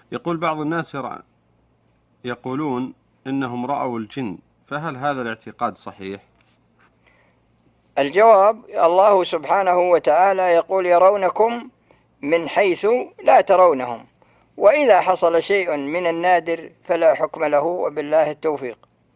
يقول بعض الناس يقولون إنهم رأوا الجن، فهل هذا الاعتقاد صحيح؟ الجواب: الله سبحانه وتعالى يقول: يرونكم من حيث لا ترونهم، وإذا حصل شيء من النادر فلا حكم له، وبالله التوفيق.